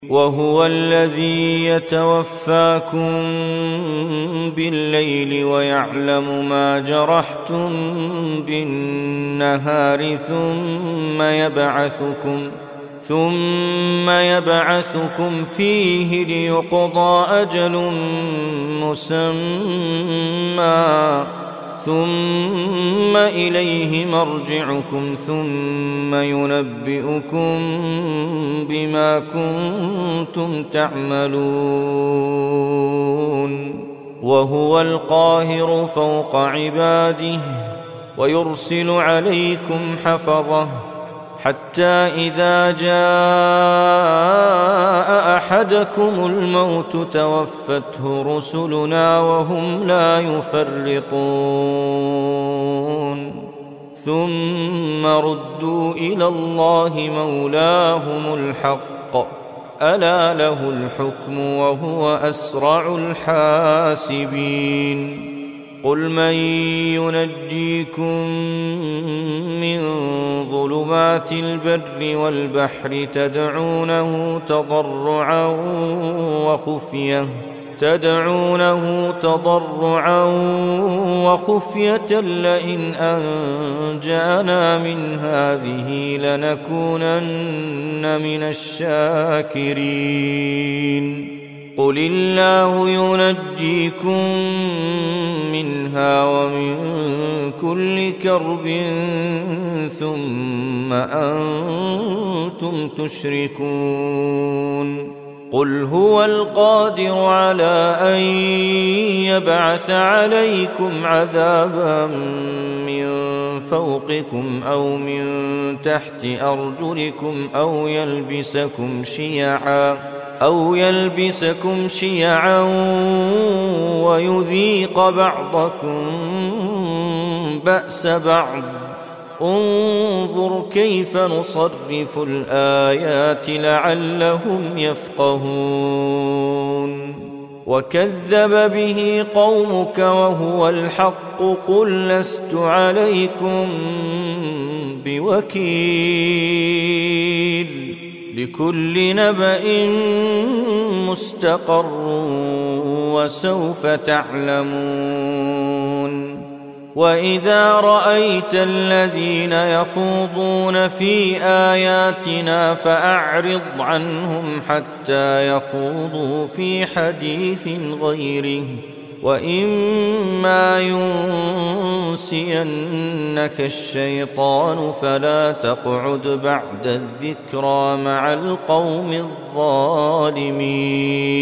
وهو الذي يتوفاكم بالليل ويعلم ما جرحتم بالنهار ثم يبعثكم فيه ليقضى أجل مسمى ثم إليه مرجعكم ثم ينبئكم بما كنتم تعملون. وهو القاهر فوق عباده ويرسل عليكم حفظه حتى إذا جاء أحدكم الموت توفته رسلنا وهم لا يفرطون ثم ردوا إلى الله مولاهم الحق ألا له الحكم وهو أسرع الحاسبين. قل من ينجيكم من ظلمات البر والبحر تدعونه تضرعا وخفية لئن أنجانا من هذه لنكونن من الشاكرين. قل الله ينجيكم منها ومن كل كرب ثم أنتم تشركون. قل هو القادر على أن يبعث عليكم عذابا من فوقكم أو من تحت أرجلكم أو يلبسكم شيعا ويذيق بعضكم بأس بعض. انظر كيف نصرف الآيات لعلهم يفقهون. وكذب به قومك وهو الحق قل لست عليكم بوكيل لكل نبأ مستقر وسوف تعلمون. وإذا رأيت الذين يخوضون في آياتنا فأعرض عنهم حتى يخوضوا في حديث غيره وإما ينسينك الشيطان فلا تقعد بعد الذكرى مع القوم الظالمين.